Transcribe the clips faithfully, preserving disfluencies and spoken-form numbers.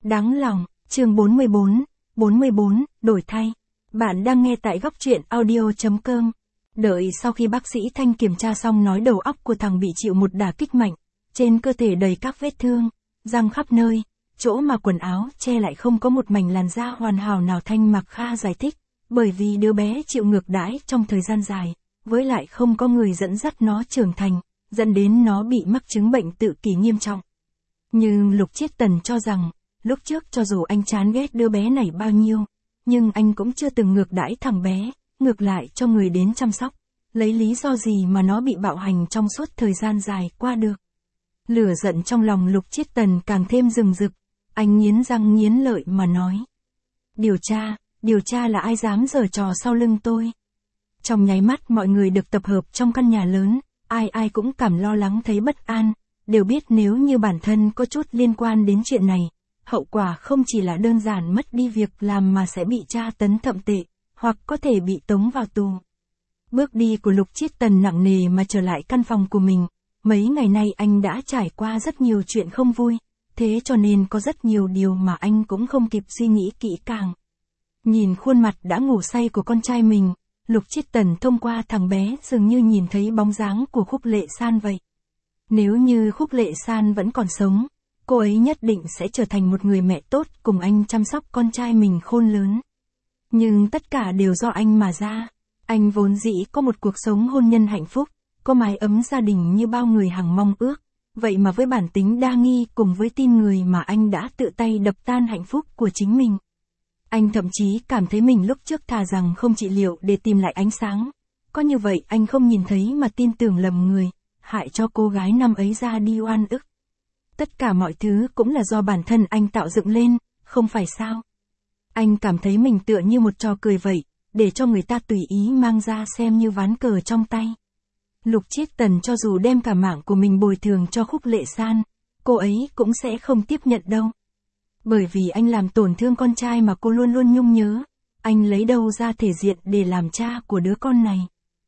Đáng lòng, chương bốn mươi bốn, bốn mươi bốn, đổi thay. Bạn đang nghe tại góc truyện audio chấm com. Đợi sau khi bác sĩ Thanh kiểm tra xong nói đầu óc của thằng bị chịu một đả kích mạnh, trên cơ thể đầy các vết thương, răng khắp nơi, chỗ mà quần áo che lại không có một mảnh làn da hoàn hảo nào. Thanh Mạc Kha giải thích, bởi vì đứa bé chịu ngược đãi trong thời gian dài, với lại không có người dẫn dắt nó trưởng thành, dẫn đến nó bị mắc chứng bệnh tự kỷ nghiêm trọng. Nhưng Lục Chiết Tần cho rằng, lúc trước cho dù anh chán ghét đứa bé này bao nhiêu, nhưng anh cũng chưa từng ngược đãi thằng bé, ngược lại cho người đến chăm sóc, lấy lý do gì mà nó bị bạo hành trong suốt thời gian dài qua được. Lửa giận trong lòng Lục Chiết Tần càng thêm rừng rực, anh nghiến răng nghiến lợi mà nói. Điều tra, điều tra là ai dám giở trò sau lưng tôi. Trong nháy mắt mọi người được tập hợp trong căn nhà lớn, ai ai cũng cảm lo lắng thấy bất an, đều biết nếu như bản thân có chút liên quan đến chuyện này, hậu quả không chỉ là đơn giản mất đi việc làm mà sẽ bị tra tấn thậm tệ, hoặc có thể bị tống vào tù. Bước đi của Lục Chiết Tần nặng nề mà trở lại căn phòng của mình, mấy ngày nay anh đã trải qua rất nhiều chuyện không vui, thế cho nên có rất nhiều điều mà anh cũng không kịp suy nghĩ kỹ càng. Nhìn khuôn mặt đã ngủ say của con trai mình, Lục Chiết Tần thông qua thằng bé dường như nhìn thấy bóng dáng của Khúc Lệ San vậy. Nếu như Khúc Lệ San vẫn còn sống, cô ấy nhất định sẽ trở thành một người mẹ tốt cùng anh chăm sóc con trai mình khôn lớn. Nhưng tất cả đều do anh mà ra. Anh vốn dĩ có một cuộc sống hôn nhân hạnh phúc, có mái ấm gia đình như bao người hằng mong ước. Vậy mà với bản tính đa nghi cùng với tin người mà anh đã tự tay đập tan hạnh phúc của chính mình. Anh thậm chí cảm thấy mình lúc trước thà rằng không trị liệu để tìm lại ánh sáng. Có như vậy anh không nhìn thấy mà tin tưởng lầm người, hại cho cô gái năm ấy ra đi oan ức. Tất cả mọi thứ cũng là do bản thân anh tạo dựng lên, không phải sao? Anh cảm thấy mình tựa như một trò cười vậy, để cho người ta tùy ý mang ra xem như ván cờ trong tay. Lục Chiết Tần cho dù đem cả mạng của mình bồi thường cho Khúc Lệ San, cô ấy cũng sẽ không tiếp nhận đâu. Bởi vì anh làm tổn thương con trai mà cô luôn luôn nhung nhớ, anh lấy đâu ra thể diện để làm cha của đứa con này.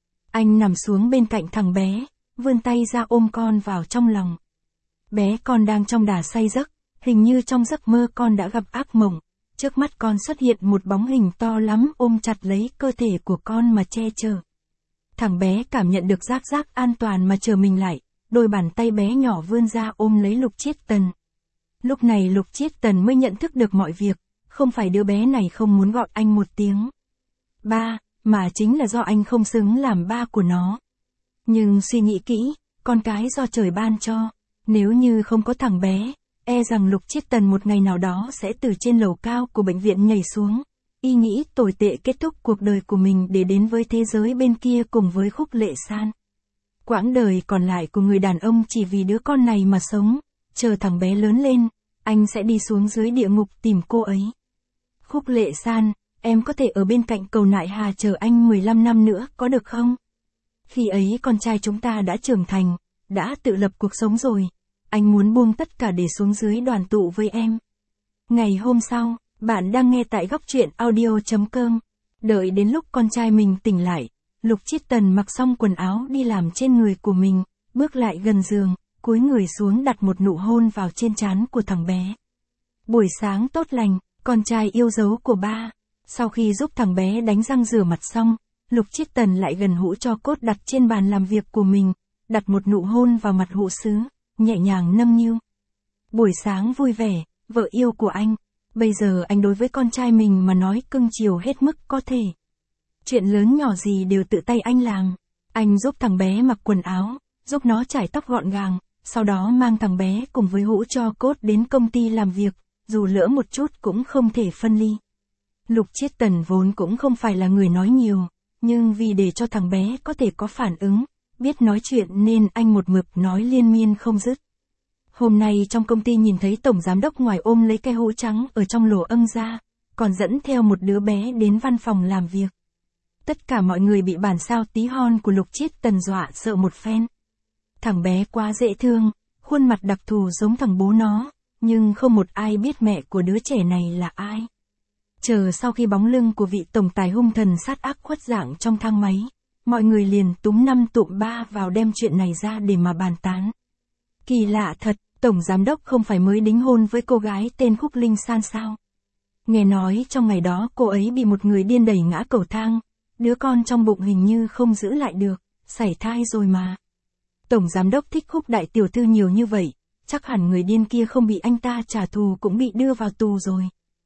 Anh nằm xuống bên cạnh thằng bé, vươn tay ra ôm con vào trong lòng. Bé con đang trong đà say giấc, hình như trong giấc mơ con đã gặp ác mộng, trước mắt con xuất hiện một bóng hình to lắm ôm chặt lấy cơ thể của con mà che chở. Thằng bé cảm nhận được giác giác an toàn mà chờ mình lại, đôi bàn tay bé nhỏ vươn ra ôm lấy Lục Chiết Tần. Lúc này Lục Chiết Tần mới nhận thức được mọi việc, không phải đứa bé này không muốn gọi anh một tiếng ba, mà chính là do anh không xứng làm ba của nó. Nhưng suy nghĩ kỹ, con cái do trời ban cho, nếu như không có thằng bé, e rằng Lục Chiết Tần một ngày nào đó sẽ từ trên lầu cao của bệnh viện nhảy xuống, y nghĩ tồi tệ kết thúc cuộc đời của mình để đến với thế giới bên kia cùng với Khúc Lệ San. Quãng đời còn lại của người đàn ông chỉ vì đứa con này mà sống, chờ thằng bé lớn lên, anh sẽ đi xuống dưới địa ngục tìm cô ấy. Khúc Lệ San, em có thể ở bên cạnh cầu Nại Hà chờ anh mười lăm năm nữa có được không? Khi ấy con trai chúng ta đã trưởng thành, đã tự lập cuộc sống rồi, anh muốn buông tất cả để xuống dưới đoàn tụ với em. Ngày hôm sau, bạn đang nghe tại góc truyện audio chấm com. Đợi đến lúc con trai mình tỉnh lại, Lục Chiết Tần mặc xong quần áo đi làm trên người của mình, bước lại gần giường, cúi người xuống đặt một nụ hôn vào trên trán của thằng bé. Buổi sáng tốt lành, con trai yêu dấu của ba. Sau khi giúp thằng bé đánh răng rửa mặt xong, Lục Chiết Tần lại gần hũ tro cốt đặt trên bàn làm việc của mình, đặt một nụ hôn vào mặt hũ sứ, nhẹ nhàng nâng niu. Buổi sáng vui vẻ, vợ yêu của anh. Bây giờ anh đối với con trai mình mà nói cưng chiều hết mức có thể. Chuyện lớn nhỏ gì đều tự tay anh làm. Anh giúp thằng bé mặc quần áo, giúp nó chải tóc gọn gàng, sau đó mang thằng bé cùng với hũ tro cốt đến công ty làm việc, dù lỡ một chút cũng không thể phân ly. Lục Chiết Tần vốn cũng không phải là người nói nhiều, nhưng vì để cho thằng bé có thể có phản ứng, biết nói chuyện nên anh một mực nói liên miên không dứt. Hôm nay trong công ty nhìn thấy tổng giám đốc ngoài ôm lấy cái hũ trắng ở trong lỗ âng ra, còn dẫn theo một đứa bé đến văn phòng làm việc. Tất cả mọi người bị bản sao tí hon của Lục Chiết Tần dọa sợ một phen. Thằng bé quá dễ thương, khuôn mặt đặc thù giống thằng bố nó, nhưng không một ai biết mẹ của đứa trẻ này là ai. Chờ sau khi bóng lưng của vị tổng tài hung thần sát ác khuất dạng trong thang máy, mọi người liền túm năm tụm ba vào đem chuyện này ra để mà bàn tán. Kỳ lạ thật, Tổng giám đốc không phải mới đính hôn với cô gái tên Khúc Linh San sao? Nghe nói trong ngày đó cô ấy bị một người điên đẩy ngã cầu thang, đứa con trong bụng hình như không giữ lại được, sảy thai rồi mà. Tổng giám đốc thích Khúc đại tiểu thư nhiều như vậy, chắc hẳn người điên kia không bị anh ta trả thù cũng bị đưa vào tù rồi.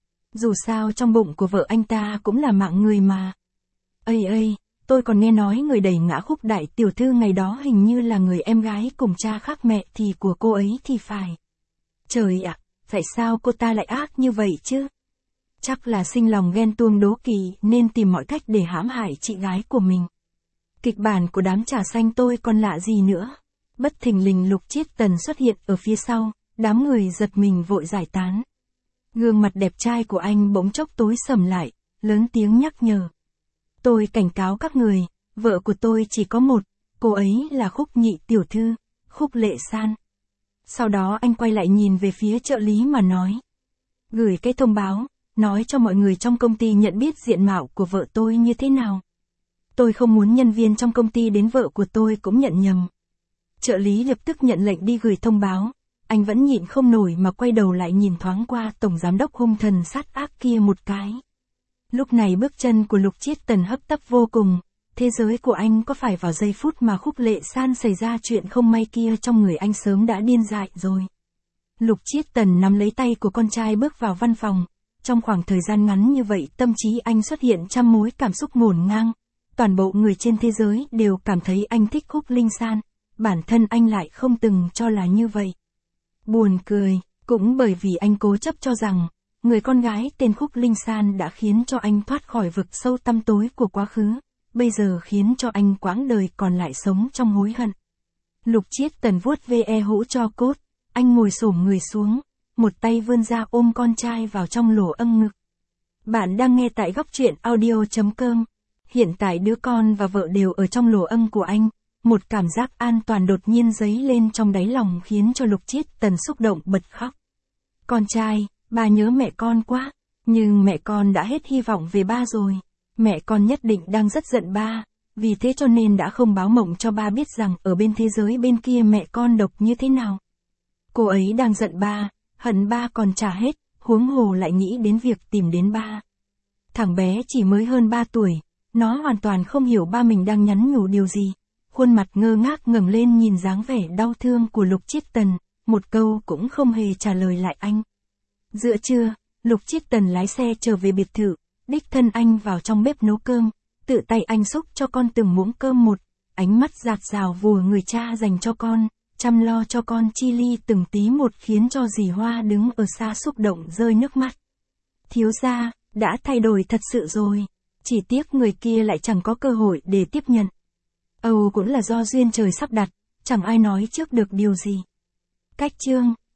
Dù sao trong bụng của vợ anh ta cũng là mạng người mà. Ây ây, tôi còn nghe nói người đẩy ngã Khúc đại tiểu thư ngày đó hình như là người em gái cùng cha khác mẹ thì của cô ấy thì phải. Trời ạ, tại sao cô ta lại ác như vậy chứ? Chắc là sinh lòng ghen tuông đố kỵ nên tìm mọi cách để hãm hại chị gái của mình. Kịch bản của đám trà xanh tôi còn lạ gì nữa. Bất thình lình Lục Chiết Tần xuất hiện ở phía sau, đám người giật mình vội giải tán. Gương mặt đẹp trai của anh bỗng chốc tối sầm lại, lớn tiếng nhắc nhở. Tôi cảnh cáo các người, vợ của tôi chỉ có một, cô ấy là Khúc nhị tiểu thư, Khúc Lệ San. Sau đó anh quay lại nhìn về phía trợ lý mà nói. Gửi cái thông báo, nói cho mọi người trong công ty nhận biết diện mạo của vợ tôi như thế nào. Tôi không muốn nhân viên trong công ty đến vợ của tôi cũng nhận nhầm. Trợ lý lập tức nhận lệnh đi gửi thông báo. Anh vẫn nhịn không nổi mà quay đầu lại nhìn thoáng qua tổng giám đốc hung thần sát ác kia một cái. Lúc này bước chân của Lục Chiết Tần hấp tấp vô cùng. Thế giới của anh có phải vào giây phút mà Khúc Lệ San xảy ra chuyện không may kia trong người anh sớm đã điên dại rồi. Lục Chiết Tần nắm lấy tay của con trai bước vào văn phòng. Trong khoảng thời gian ngắn như vậy tâm trí anh xuất hiện trăm mối cảm xúc ngổn ngang. Toàn bộ người trên thế giới đều cảm thấy anh thích Khúc Linh San. Bản thân anh lại không từng cho là như vậy. Buồn cười, cũng bởi vì anh cố chấp cho rằng, người con gái tên Khúc Linh San đã khiến cho anh thoát khỏi vực sâu tăm tối của quá khứ, bây giờ khiến cho anh quãng đời còn lại sống trong hối hận. Lục Chiết Tần vuốt ve hũ cho cốt, anh ngồi xổm người xuống, một tay vươn ra ôm con trai vào trong lỗ âng ngực. Bạn đang nghe tại góc truyện audio chấm com. Hiện tại đứa con và vợ đều ở trong lỗ âng của anh. Một cảm giác an toàn đột nhiên dấy lên trong đáy lòng khiến cho Lục Chiết Tần xúc động bật khóc. Con trai, ba nhớ mẹ con quá, nhưng mẹ con đã hết hy vọng về ba rồi. Mẹ con nhất định đang rất giận ba, vì thế cho nên đã không báo mộng cho ba biết rằng ở bên thế giới bên kia mẹ con độc như thế nào. Cô ấy đang giận ba, hận ba còn chả hết, huống hồ lại nghĩ đến việc tìm đến ba. Thằng bé chỉ mới hơn ba tuổi, nó hoàn toàn không hiểu ba mình đang nhắn nhủ điều gì. Khuôn mặt ngơ ngác ngẩng lên nhìn dáng vẻ đau thương của Lục Chiết Tần, một câu cũng không hề trả lời lại anh. Giữa trưa, Lục Chiết Tần lái xe trở về biệt thự, đích thân anh vào trong bếp nấu cơm, tự tay anh xúc cho con từng muỗng cơm một, ánh mắt dạt dào vùa người cha dành cho con, chăm lo cho con chi li từng tí một khiến cho dì Hoa đứng ở xa xúc động rơi nước mắt. Thiếu gia, đã thay đổi thật sự rồi, chỉ tiếc người kia lại chẳng có cơ hội để tiếp nhận. Âu cũng là do duyên trời sắp đặt, chẳng ai nói trước được điều gì. Cách chương